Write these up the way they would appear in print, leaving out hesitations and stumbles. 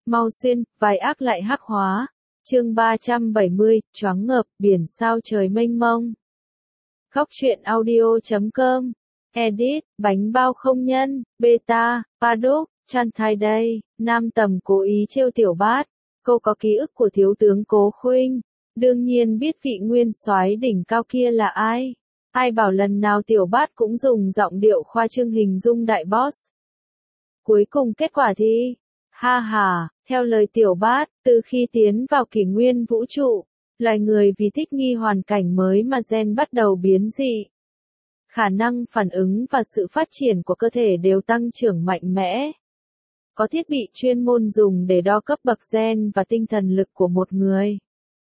Mau xuyên, vai ác lại hắc hóa. Chương 370, choáng ngợp, biển sao trời mênh mông. Góc truyện audio.com. Edit, bánh bao không nhân, beta, paddock, chan thai đây. Nam Tầm cố ý trêu Tiểu Bát. Cô có ký ức của thiếu tướng Cố Khuynh, đương nhiên biết vị nguyên soái đỉnh cao kia là ai. Ai bảo lần nào Tiểu Bát cũng dùng giọng điệu khoa trương hình dung đại boss. Cuối cùng kết quả thì, ha ha, theo lời Tiểu Bát, từ khi tiến vào kỷ nguyên vũ trụ, loài người vì thích nghi hoàn cảnh mới mà gen bắt đầu biến dị. Khả năng phản ứng và sự phát triển của cơ thể đều tăng trưởng mạnh mẽ. Có thiết bị chuyên môn dùng để đo cấp bậc gen và tinh thần lực của một người.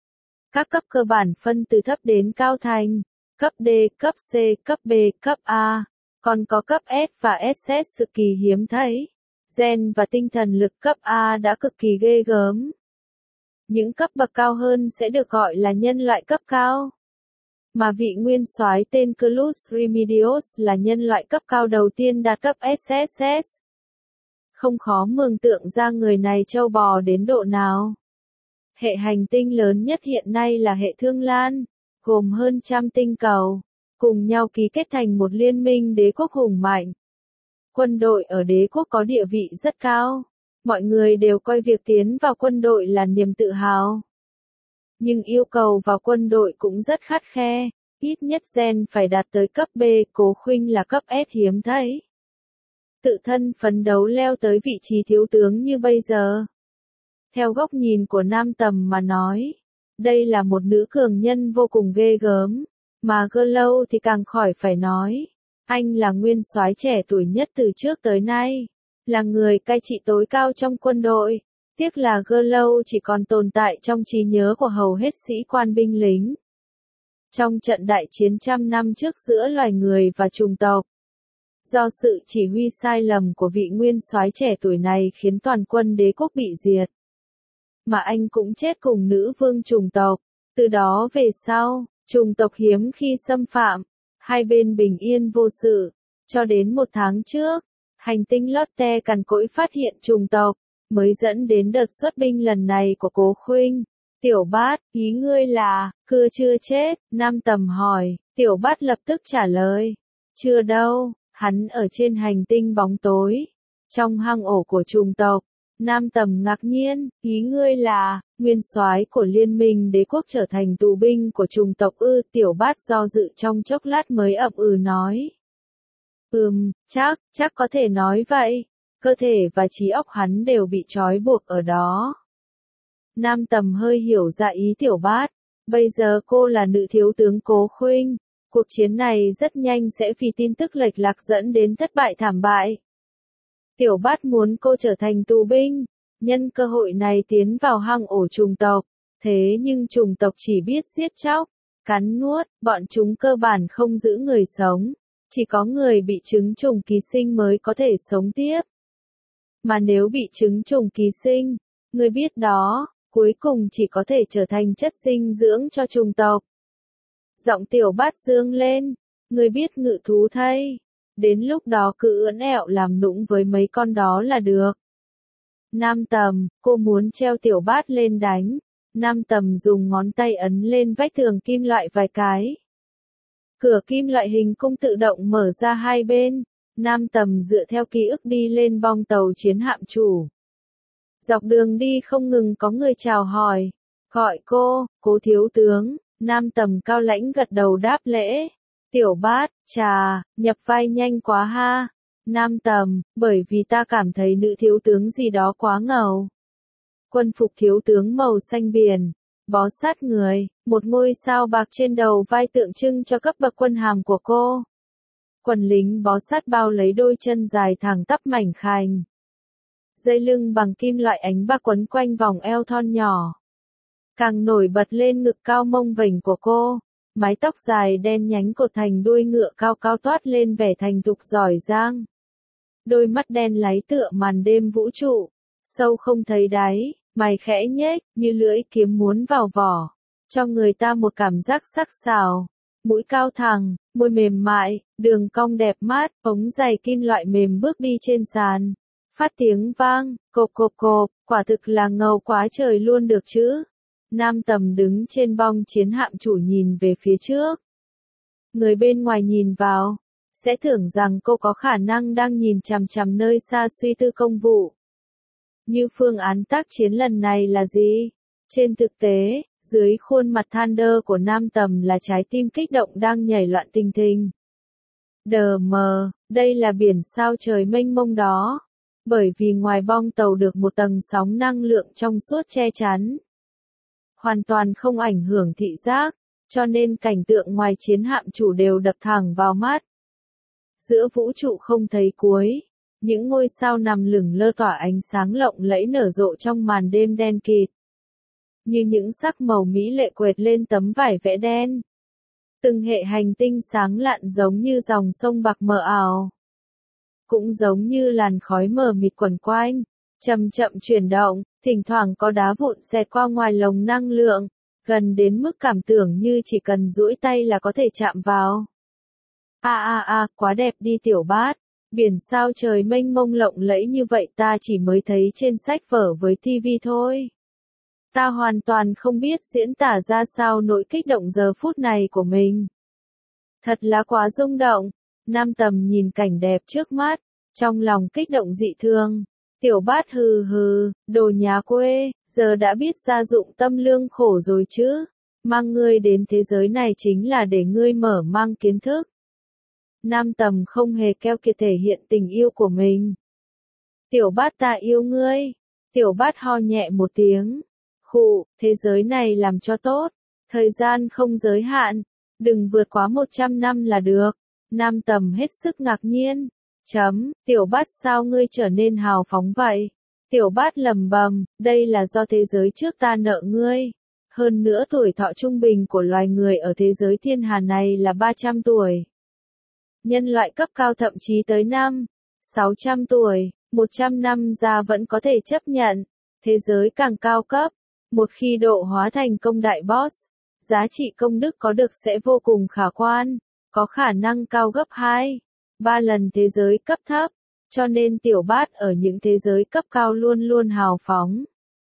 Các cấp cơ bản phân từ thấp đến cao thành, cấp D, cấp C, cấp B, cấp A, còn có cấp S và SS cực kỳ hiếm thấy. Gen và tinh thần lực cấp A đã cực kỳ ghê gớm. Những cấp bậc cao hơn sẽ được gọi là nhân loại cấp cao. Mà vị nguyên soái tên Cruz Remedios là nhân loại cấp cao đầu tiên đạt cấp SSS. Không khó mường tượng ra người này trâu bò đến độ nào. Hệ hành tinh lớn nhất hiện nay là hệ Thương Lan, gồm hơn 100 tinh cầu, cùng nhau ký kết thành một liên minh đế quốc hùng mạnh. Quân đội ở đế quốc có địa vị rất cao, mọi người đều coi việc tiến vào quân đội là niềm tự hào. Nhưng yêu cầu vào quân đội cũng rất khắt khe, ít nhất gen phải đạt tới cấp B, Cố Khuynh là cấp S hiếm thấy. Tự thân phấn đấu leo tới vị trí thiếu tướng như bây giờ. Theo góc nhìn của Nam Tầm mà nói, đây là một nữ cường nhân vô cùng ghê gớm, mà Glow thì càng khỏi phải nói. Anh là nguyên soái trẻ tuổi nhất từ trước tới nay, là người cai trị tối cao trong quân đội. Tiếc là Glow chỉ còn tồn tại trong trí nhớ của hầu hết sĩ quan binh lính. Trong trận đại chiến trăm năm trước giữa loài người và chủng tộc, do sự chỉ huy sai lầm của vị nguyên soái trẻ tuổi này khiến toàn quân đế quốc bị diệt. Mà anh cũng chết cùng nữ vương chủng tộc. Từ đó về sau, chủng tộc hiếm khi xâm phạm, hai bên bình yên vô sự. Cho đến 1 tháng trước, hành tinh Lotte cằn cỗi phát hiện chủng tộc, mới dẫn đến đợt xuất binh lần này của Cố Khuynh. Tiểu Bát, ý ngươi là, cưa chưa chết? Nam Tầm hỏi. Tiểu Bát lập tức trả lời. Chưa đâu, hắn ở trên hành tinh bóng tối, trong hang ổ của chủng tộc. Nam Tầm ngạc nhiên, ý ngươi là, nguyên soái của liên minh đế quốc trở thành tù binh của chủng tộc ư? Tiểu Bát do dự trong chốc lát mới ậm ừ nói. Chắc có thể nói vậy. Cơ thể và trí óc hắn đều bị trói buộc ở đó. Nam Tầm hơi hiểu ra ý Tiểu Bát. Bây giờ cô là nữ thiếu tướng Cố Khuynh. Cuộc chiến này rất nhanh sẽ vì tin tức lệch lạc dẫn đến thất bại thảm bại. Tiểu Bát muốn cô trở thành tù binh, nhân cơ hội này tiến vào hang ổ chủng tộc. Thế nhưng chủng tộc chỉ biết giết chóc, cắn nuốt, bọn chúng cơ bản không giữ người sống. Chỉ có người bị chứng trùng ký sinh mới có thể sống tiếp. Mà nếu bị chứng trùng ký sinh, người biết đó, cuối cùng chỉ có thể trở thành chất dinh dưỡng cho chủng tộc. Giọng Tiểu Bát dương lên, người biết ngự thú thay. Đến lúc đó cứ ưỡn ẹo làm nũng với mấy con đó là được. Nam Tầm, cô muốn treo Tiểu Bát lên đánh. Nam Tầm dùng ngón tay ấn lên vách tường kim loại vài cái. Cửa kim loại hình cung tự động mở ra hai bên. Nam Tầm dựa theo ký ức đi lên bong tàu chiến hạm chủ. Dọc đường đi không ngừng có người chào hỏi. Gọi cô, Cố thiếu tướng. Nam Tầm cao lãnh gật đầu đáp lễ. Tiểu Bát, chà, nhập vai nhanh quá ha. Nam Tầm, bởi vì ta cảm thấy nữ thiếu tướng gì đó quá ngầu. Quân phục thiếu tướng màu xanh biển, bó sát người, một ngôi sao bạc trên đầu vai tượng trưng cho cấp bậc quân hàm của cô. Quần lính bó sát bao lấy đôi chân dài thẳng tắp mảnh khảnh. Dây lưng bằng kim loại ánh bạc quấn quanh vòng eo thon nhỏ. Càng nổi bật lên ngực cao mông vểnh của cô. Mái tóc dài đen nhánh cột thành đuôi ngựa cao cao toát lên vẻ thành thục giỏi giang. Đôi mắt đen láy tựa màn đêm vũ trụ, sâu không thấy đáy, mày khẽ nhếch, như lưỡi kiếm muốn vào vỏ, cho người ta một cảm giác sắc sảo. Mũi cao thẳng, môi mềm mại, đường cong đẹp mát, ống giày kim loại mềm bước đi trên sàn. Phát tiếng vang, cộp cộp cộp, quả thực là ngầu quá trời luôn được chứ. Nam Tầm đứng trên bong chiến hạm chủ nhìn về phía trước. Người bên ngoài nhìn vào, sẽ tưởng rằng cô có khả năng đang nhìn chằm chằm nơi xa suy tư công vụ. Như phương án tác chiến lần này là gì? Trên thực tế, dưới khuôn mặt Thunder của Nam Tầm là trái tim kích động đang nhảy loạn tình thình. Đờ mờ, đây là biển sao trời mênh mông đó. Bởi vì ngoài bong tàu được một tầng sóng năng lượng trong suốt che chắn. Hoàn toàn không ảnh hưởng thị giác, cho nên cảnh tượng ngoài chiến hạm chủ đều đập thẳng vào mắt. Giữa vũ trụ không thấy cuối, những ngôi sao nằm lửng lơ tỏa ánh sáng lộng lẫy nở rộ trong màn đêm đen kịt. Như những sắc màu mỹ lệ quệt lên tấm vải vẽ đen. Từng hệ hành tinh sáng lạn giống như dòng sông bạc mờ ảo. Cũng giống như làn khói mờ mịt quẩn quanh, chậm chậm chuyển động, thỉnh thoảng có đá vụn xẹt qua ngoài lồng năng lượng, gần đến mức cảm tưởng như chỉ cần duỗi tay là có thể chạm vào. Quá đẹp đi tiểu bát, biển sao trời mênh mông lộng lẫy như vậy ta chỉ mới thấy trên sách vở với tivi thôi. Ta hoàn toàn không biết diễn tả ra sao nỗi kích động giờ phút này của mình. Thật là quá rung động. Nam Tầm nhìn cảnh đẹp trước mắt, trong lòng kích động dị thường. Tiểu bát hừ hừ, đồ nhà quê, giờ đã biết gia dụng tâm lương khổ rồi chứ. Mang ngươi đến thế giới này chính là để ngươi mở mang kiến thức. Nam Tầm không hề keo kiệt thể hiện tình yêu của mình. Tiểu bát ta yêu ngươi. Tiểu bát ho nhẹ một tiếng. Khụ, thế giới này làm cho tốt. Thời gian không giới hạn. Đừng vượt quá 100 năm là được. Nam Tầm hết sức ngạc nhiên. Tiểu bát sao ngươi trở nên hào phóng vậy? Tiểu bát lầm bầm, đây là do thế giới trước ta nợ ngươi. Hơn nữa tuổi thọ trung bình của loài người ở thế giới thiên hà này là 300 tuổi. Nhân loại cấp cao thậm chí tới 600 tuổi, 100 năm ra vẫn có thể chấp nhận. Thế giới càng cao cấp, một khi độ hóa thành công đại boss, giá trị công đức có được sẽ vô cùng khả quan, có khả năng cao gấp 2-3 lần thế giới cấp thấp, cho nên tiểu bát ở những thế giới cấp cao luôn luôn hào phóng.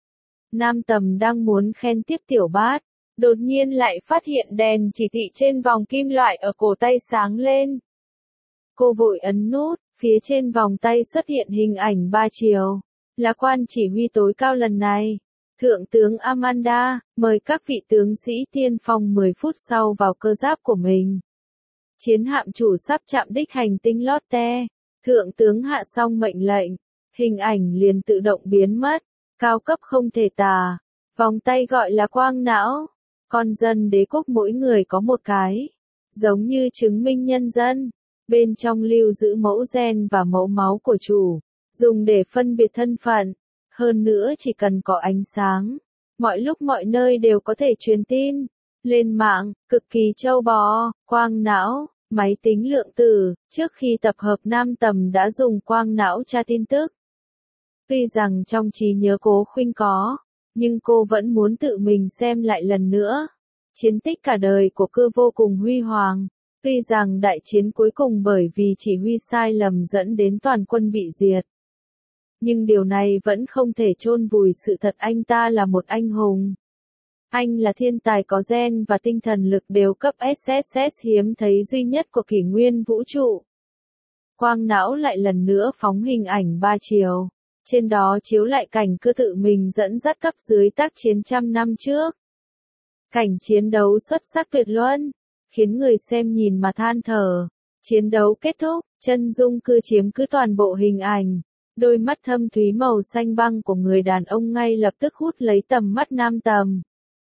Nam Tầm đang muốn khen tiếp tiểu bát, đột nhiên lại phát hiện đèn chỉ thị trên vòng kim loại ở cổ tay sáng lên. Cô vội ấn nút, phía trên vòng tay xuất hiện hình ảnh 3 chiều, là quan chỉ huy tối cao lần này. Thượng tướng Amanda, mời các vị tướng sĩ tiên phong 10 phút sau vào cơ giáp của mình. Chiến hạm chủ sắp chạm đích hành tinh Lotte. Thượng tướng hạ xong mệnh lệnh, hình ảnh liền tự động biến mất, cao cấp không thể tả. Vòng tay gọi là quang não. Con dân đế quốc mỗi người có một cái, giống như chứng minh nhân dân. Bên trong lưu giữ mẫu gen và mẫu máu của chủ, dùng để phân biệt thân phận. Hơn nữa chỉ cần có ánh sáng, mọi lúc mọi nơi đều có thể truyền tin. Lên mạng, cực kỳ trâu bò, quang não, máy tính lượng tử. Trước khi tập hợp Nam Tầm đã dùng quang não tra tin tức. Tuy rằng trong trí nhớ Cố Khuynh có, nhưng cô vẫn muốn tự mình xem lại lần nữa. Chiến tích cả đời của cô vô cùng huy hoàng. Tuy rằng đại chiến cuối cùng bởi vì chỉ huy sai lầm dẫn đến toàn quân bị diệt. Nhưng điều này vẫn không thể chôn vùi sự thật anh ta là một anh hùng. Anh là thiên tài có gen và tinh thần lực đều cấp SSS hiếm thấy duy nhất của kỷ nguyên vũ trụ. Quang não lại lần nữa phóng hình ảnh 3 chiều. Trên đó chiếu lại cảnh cơ tự mình dẫn dắt cấp dưới tác chiến trăm năm trước. Cảnh chiến đấu xuất sắc tuyệt luân, khiến người xem nhìn mà than thở. Chiến đấu kết thúc, chân dung cư chiếm cứ toàn bộ hình ảnh. Đôi mắt thâm thúy màu xanh băng của người đàn ông ngay lập tức hút lấy tầm mắt Nam Tầm.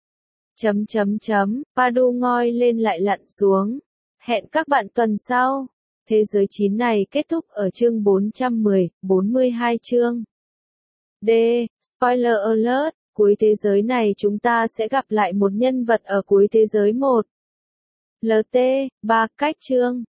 Padu ngoi lên lại lặn xuống. Hẹn các bạn tuần sau. Thế giới 9 này kết thúc ở chương 410, 42 chương. D. Spoiler alert, cuối thế giới này chúng ta sẽ gặp lại một nhân vật ở cuối thế giới 1. LT, 3 cách chương.